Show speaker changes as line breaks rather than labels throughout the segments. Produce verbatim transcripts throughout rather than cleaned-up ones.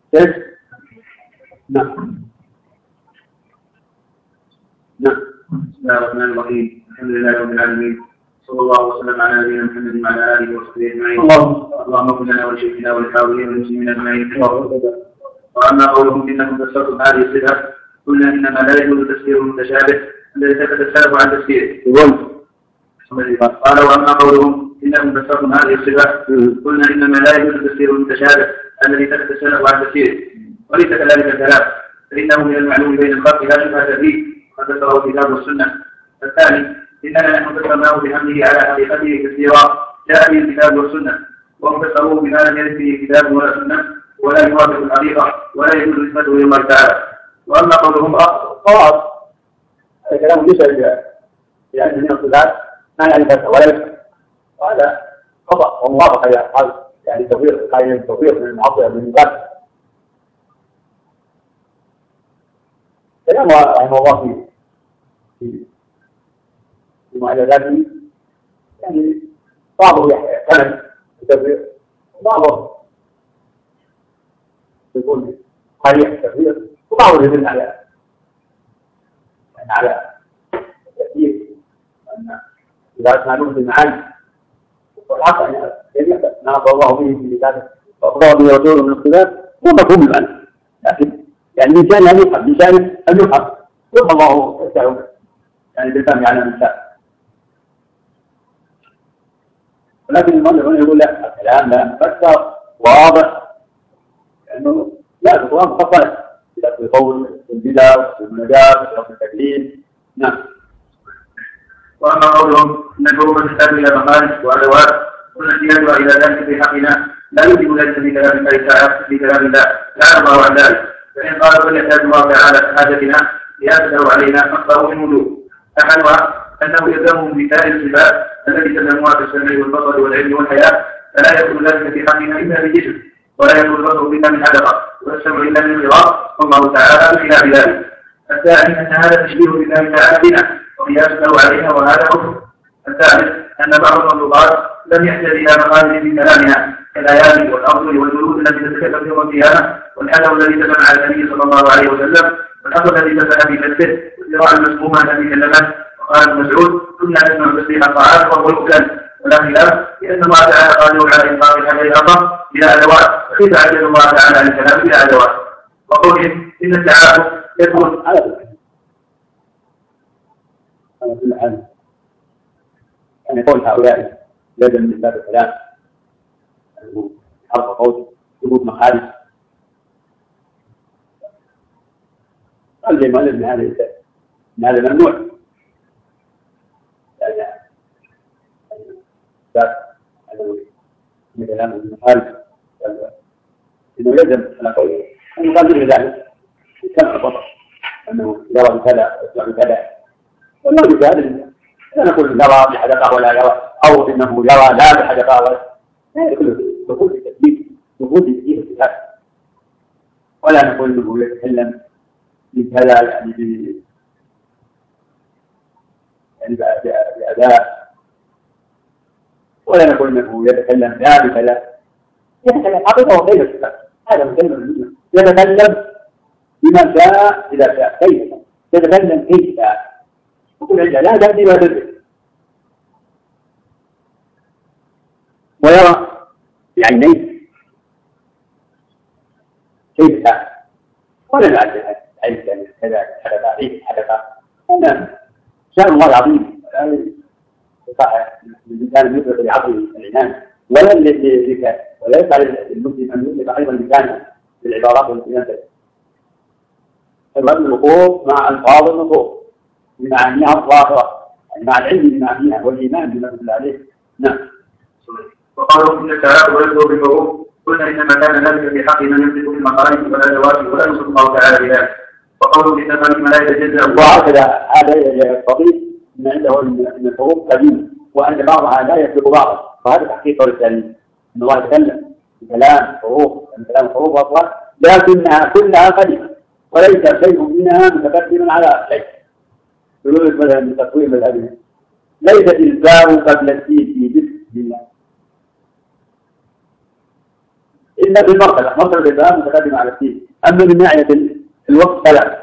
كيف؟ نعم. نعم.
بسم الله الرحمن الرحيم. الحمد لله رب العالمين، صلى الله وسلم على نبينا محمد وعلى اله وصحبه اجمعين. اللهم اغفر لنا ولشيخنا وللحاضرين والمسلمين اجمعين. واما قولهم انكم فسرتم هذه الصفه، قلنا انما لا يجوز تفسير المتشابه الذي ثبت السلف عن تفسيره. قال واما قولهم انكم فسرتم هذه الصفه، قلنا انما لا يجوز تفسير المتشابه الذي ثبت السلف عن تفسيره، وليس كذلك الكلام، فانه من المعلوم بين الخلق لا شبهه فيه قد ذكره الكتاب والسنه. الثاني اننا نحن فسرناه بحمله على حقيقته تفسيرا جاء به الكتاب والسنه، وهم فسروه بما لم يرد به كتاب ولا سنه ولا يوافق الحقيقه ولا يجوز نسبته الى الله تعالى. واما قولهم
خلاص هذا كلام ليس يعني من الصفات ما يعني بس ولا يفهم، وهذا خطا وموافقه الى قال يعني توفيق قائل التوفيق من المعطيه من الباب. كلام رحمه الله في في معجزاته يعني بعضه يحتمل التوفيق وبعضه يكون صريح التوفيق وبعضه يدل على يعني على التأثير أن إذا كانوا في المعاني والحق أن يجب ناظر الله به في كتابه وأخبر به رسوله من الخلاف هو مفهوم المعنى، لكن يعني الإنسان أن يفهم الإنسان أن يفهم يفهم الله يسعه يعني بالفهم على الإنسان. ولكن المؤلف هنا يقول لا الكلام لا مفسر واضح لأنه لا القرآن مفصل في القول والبدع والمجال والتكليم. نعم.
واما قولهم ان الحروف تحتاج الى مخارج وادوات والاحتياج الى ذلك في حقنا لا يوجب ذلك في كلام الله تعالى في كلام الله تعالى الله عن ذلك، فان قال بل يحتاج الله تعالى حاجتنا ليسأل علينا اكثر من وجوه. احدها انه يلزمهم بتالي الصفات التي تسموها في السمع والبصر والعلم والحياه، فلا يكون ذلك في حقنا الا بجسم، ولا يكون البصر الا من حدقه والسمع الا من قراء، والله تعالى بخلاف ذلك. الثاني ان هذا تشبيه بالله تعالى بنا وقياسه عليها وهذا كفر. الثالث ان بعض المخلوقات لم يحتاج الى مخارج في كلامها كالايات والارض والجلود التي تتكلم يوم القيامه، والحذر الذي تم على النبي صلى الله عليه وسلم، والحق الذي تفتح في نفسه، والذراع المسمومه التي كلمت. وقال ابن مسعود كنا نسمع تسبيح الطعام وهو يؤكل، ولا خلاف لان الله تعالى قادر على انفاق الحجر الارض بلا ادوات، فكيف عجز الله تعالى عن الكلام بلا ادوات؟ وقولهم ان التعارف يكون
على كل حال يعني قول هؤلاء يلزم من باب الكلام حرف قول ثبوت مخارج قال لي مؤلف من هذا من هذا ممنوع يعني باب من كلام المخارج انه يلزم على قوله انه قال به ذلك كما البطر انه يرى بكذا ويسمع بكذا والله بهذا لا نقول يرى بحدقه ولا يرى او انه يرى لا بحدقه ولا لا يقول دخول التثبيت دخول في الصفات، ولا نقول انه يتكلم بكذا يعني ب يعني بأداء، ولا نقول انه يتكلم لا بكذا يتكلم حقيقه وغير الصفات. هذا مكلم يتكلم بما شاء اذا شاء كيف يتكلم كيف شاء وكل عند لا تأتي ما تدري، ويرى بعينيه كيف شاء ولا نعد عيد كذا حدث عيد حدث هذا شأن الله عظيم الإنسان يدرك لعقله العنان ولا لذلك ولا يفعل المسلم أن يدرك أيضا لسانه بالعبارات والكلمات. الوقوف مع ألفاظ النصوص بمعانيها الظاهرة يعني مع العلم بمعانيها والإيمان بما دل عليه. نعم.
وقالوا ان التعارف يذكر بالحروف، قلنا انما كان ذلك في حق من يمسك بالمخارج والادوات ولا يوصف الله تعالى بذلك. وقالوا ان التقاليد لا يتجزا
وهكذا هذا يستطيع ان عنده من الحروف قديمه وان بعضها لا يسبق بعضا، فهذا تحقيق التعليم ان الله يتكلم بكلام حروف كلام حروف واصوات لكنها كلها قديمه وليس شيء منها متقدم على شيء. يقول مثلا من تقويم الأدب ليست الباء قبل السين في جسم الله إلا في المرتبة مرتبة الإسلام متقدمة على الدين. أما من ناحية الوقت فلا.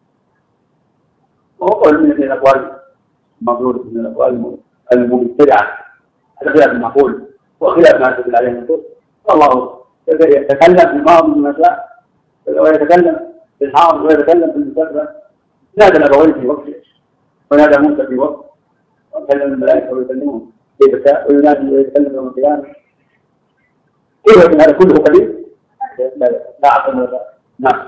وهو من الأقوال المظهور من الأقوال المبتدعة هذا خلاف المعقول وخلاف ما تدل عليه النصوص. والله يتكلم في الماضي والمساء ويتكلم في الحاضر ويتكلم في المستقبل. نادى الأبوين في وقته ونادى موسى في وقت وكلم الملائكة ويكلمهم كيف شاء وينادي ويتكلم يوم القيامة. كيف يكون هذا كله قليل؟ لا لا عقل ولا نعم.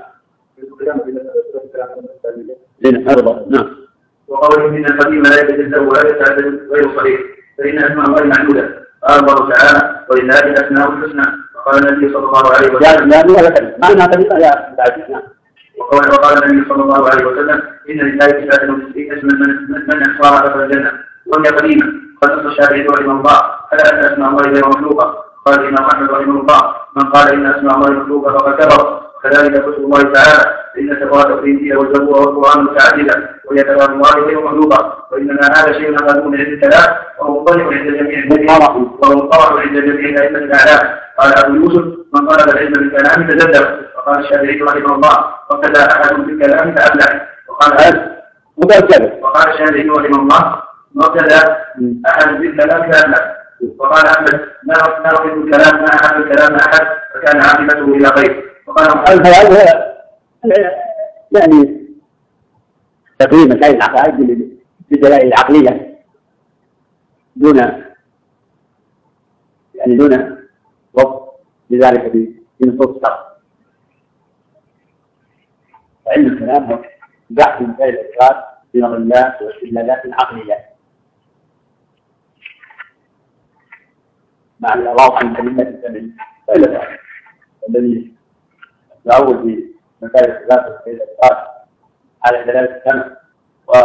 نعم.
وقوله من القديم لا يتجزأ ولا يتعدد غير صحيح فإن أسماء الله معدودة. قال الله تعالى ولله الأسماء الحسنى. وقال النبي صلى الله عليه وسلم
معنى قديمة لا تعدد.
وقال النبي صلى الله عليه وسلم إن لله تسعة وتسعين اسما من أحصاها دخل الجنة وهي قديمة. قد نص الشافعي رحمه الله على أن أسماء الله غير مخلوقة. قال الإمام أحمد رحمه الله من قال إن أسماء الله مخلوقة فقد كفر. كذلك قول الله تعالى إن التوراة والإنجيل والزبور والقرآن متعددة وهي كلام الله غير مخلوقة وإنما هذا شيء مخلوق عند الكلام وهو مطلق عند جميع وهو مطلق عند جميع الأئمة الأعلام. قال أبو يوسف من طلب العلم بالكلام تزدد. وقال الشافعي رحمه الله وابتدأ أحد بالكلام فأبلع. وقال وقال الشافعي رحمه الله وابتدأ أحد بالكلام فأبلع. وقال أحمد لا أحب الكلام ما أحب الكلام أحد فكان عاقبته إلى خير. وقال
هذا يعني تقريب مسائل العقائد بالدلائل العقلية دون يعني دون وقت لذلك في نصوص الشرع. علم الكلام هو بحث مسائل الإثبات بنظر الله واستدلالات عقلية مع الواقع من كلمة السمع فإلى ذلك الذي يعود في مسائل الخلاف والسيد الإثبات على دلالة السمع و...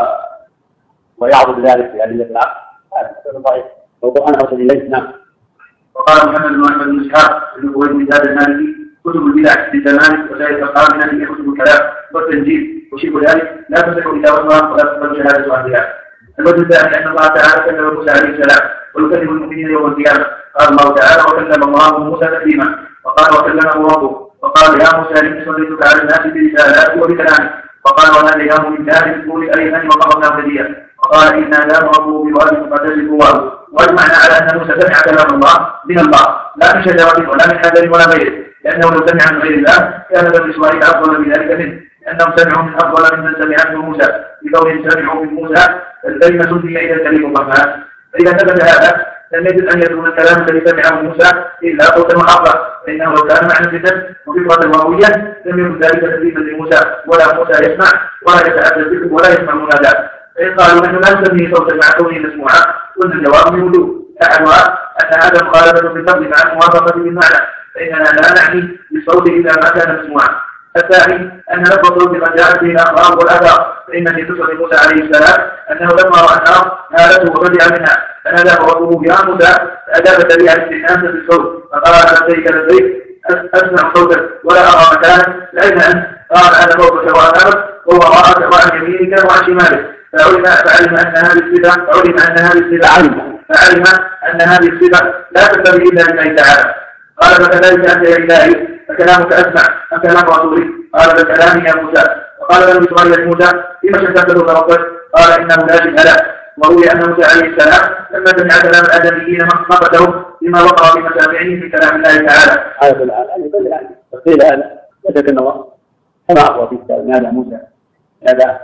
ويعرض ذلك في أدلة العقل هذا ضعيف والقرآن أرسل إليه. نعم.
وقال محمد بن أحمد بن إسحاق بن هو ابن زاد المالكي كتب البدع في زمان وسائر أصحابنا هي كتب الكلام والتنجيل وشبه ذلك لا تصح كتابتها ولا تقبل شهادة أهلها. الوجه الثاني أن الله تعالى كلم موسى عليه السلام ويكلم المؤمنين يوم القيامة. قال الله تعالى وكلم الله موسى تكليما. وقال وكلمه ربه وقال يا موسى إني صليتك على الناس برسالاتي وبكلامي. وقال وناديناه من جانب الطور أيمن وقربناه نجيا. وقال إنا لا نعبه بواد فتجد قواه. واجمعنا على أن موسى سمع كلام الله من الله لا من شجرة ولا من حجر ولا غيره لأنه لو سمع من غير الله كان بنو إسرائيل أفضل من ذلك منه لأنهم سمعوا من أفضل ممن سمعته موسى بقولهم سمعوا من موسى الكلمة سلبية إلى الكريم الرحمن. فإذا ثبت هذا لم يجد أن يكون الكلام الذي سمعه موسى إلا صوتا وحرفا فإنه لو كان معنى جدا وفكرة واوية لم يكن ذلك تكليفا لموسى ولا موسى يسمع ولا يتأثر به ولا يسمع مناداه. فإن قالوا نحن لا نسميه صوتا مع كونه مسموعا قلنا الجواب من وجوه أحدها أن هذا مخالفة في اللفظ مع الموافقة بالمعنى فإننا لا نعني بالصوت إذا ما كان مسموعا. الثاني أن لفظ الصوت قد جاءت به الأخبار والآثار فإن في قصة موسى عليه السلام أنه لما رأى النار نالته وفزع منها فناداه ربه يا موسى فأجاب سريعا الاستئناس بالصوت فقال لبيك لبيك أسمع صوتك ولا أرى مكانا لأن أن قال أنا فوقك وأمامك وهو رأى وعن يمينك وعن شمالك فعلم فعلم أن هذه الصفة فعلم أن هذه الصفة علم فعلم أن هذه الصفة لا تنبغي إلا لله تعالى. قال فكذلك أنت يا إلهي فكلامك أسمع أم كلام رسولي؟ قال فكلامي يا موسى. وقال بنو إسرائيل موسى لما شتته فربك؟ قال إنه لا شبه له. وروي أن موسى عليه السلام لما سمع كلام الآدميين نقته بما وقع في مسامعه في كلام الله تعالى.
هذا الآن يدل على تفصيل هذا وجد الله كما أقوى في كتاب هذا موسى هذا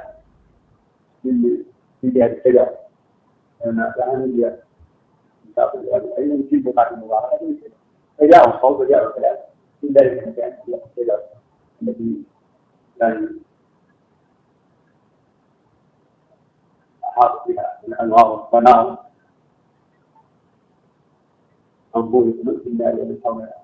في جهة الشجر لما كان يجي يساق الوالد أيضا في بقعة المباركة فجاءه الصوت وجاءه الكلام في ذلك المكان في الشجر التي كان أحاط بها من أنوار ونار أنبوه من إلا من حولها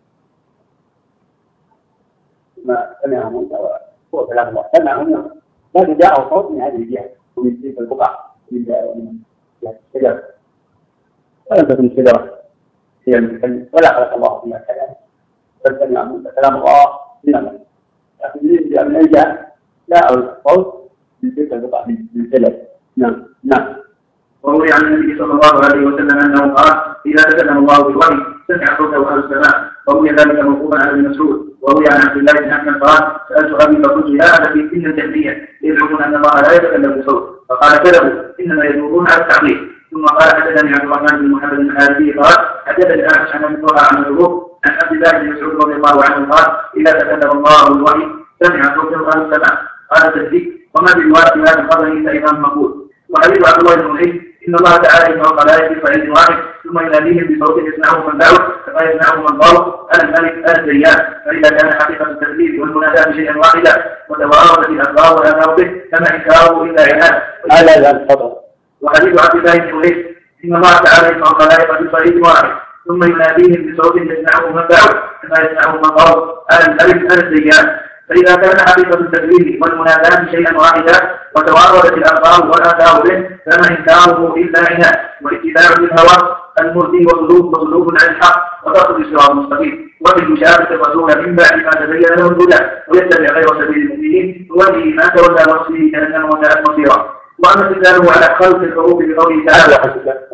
ما سمعه موسى هو كلام الله سمعه لكن جاءه صوت من هذه الجهة ومن تلك البقعة من جهة الشجر ولم تكن الشجرة هي المتكلم ولا خلق الله فيها كلام بل سمع موسى كلام الله من الله لكن جاء من أي جهة جاء الصوت من تلك البقعة من الشجر. نعم نعم.
وروي عن النبي صلى الله عليه وسلم أنه قال إذا تكلم الله بالوحي سمع صوته أهل السماء وروي ذلك موقوفا على ابن مسعود. وروي عن عبد الله بن احمد قال سالت ابي فقلت يا ابتي ان الجهميه يزعمون ان الله لا يتكلم بصوت، فقال كذبوا انما يدورون على التعظيم. ثم قال حدثني عبد الرحمن بن محمد الحارثي قال حدثني الاعمش عن ابي طلحه عن الظروف عن عبد الله بن مسعود رضي الله عنه قال اذا تكلم الله الوحي سمع صوت قال السماء قال تسديد وما بالوارث هذا القدر الا امام مقبول. وحديث عبد الله بن مسعود ان الله تعالى يسمع الخلائق في صعيد واحد ثم يناديهم بصوت يسمعه من بعد كما يسمعه من ضرب انا الملك انا الديان، فاذا كان حقيقه التكليف والمناداه شيئا واحدا وتواردت الاخبار والاثار به فما انكاره الا عناد.
هذا لا تفضل.
وحديث عبد الله بن مسعود ان الله تعالى يسمع الخلائق في صعيد واحد ثم يناديهم بصوت يسمعه من بعد كما يسمعه من ضرب انا الملك انا الديان، فإذا كان حقيقة التكليف والمناداة شيئا واحدا وتواردت الأخبار والآثار به فما إنكاره إلا عناد واتباع للهوى المرضي وصلوب وصلوب عن الحق وترك الصراط المستقيم وبالمشابهة الرسول من بعد ما تبين له الهدى ويتبع غير سبيل المؤمنين نوليه ما تولى ونصله جهنم وساءت مصيرا. وأما استدلاله على خلق الحروف بقوله تعالى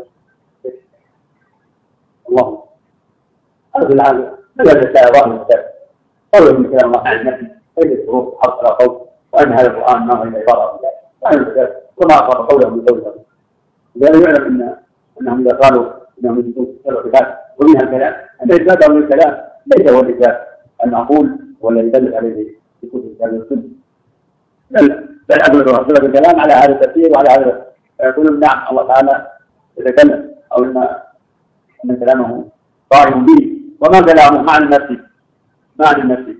الله هذا العالم لا يتساءل الله المستقيم قول من كلام الله عن النبي أي الحروف حق على قول وأن هذا القرآن ما هو إلا عبارة بالله وما أصاب قوله من قوله لأنه يعلم أن أنهم إذا قالوا أنهم يجدون سبع صفات ومنها الكلام أن إثباته للكلام ليس هو الإثبات المعقول ولا يدل عليه في كتب الكتاب والسنة بل بل أدل صفة الكلام على هذا التفسير وعلى هذا يقول نعم الله تعالى يتكلم أو أن أن كلامه قائم به وما كلامه معنى نفسي معنى نفسي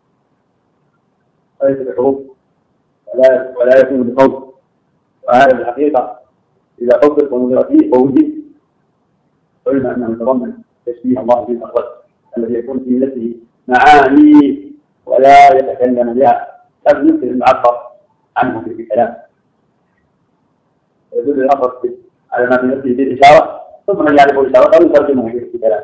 ليس بحروف ولا ولا يكون بصوت. وهذا الحقيقة إذا حقق ونظر فيه ووجد علم أنه يتضمن تشبيه الله بالأخوات الذي يكون في نفسه معاني ولا يتكلم بها لم يمكن المعبر عنه في الكلام يدل الأخر على ما في نفسه بالإشارة ثم من يعرف الإشارة أو يترجمه في الكلام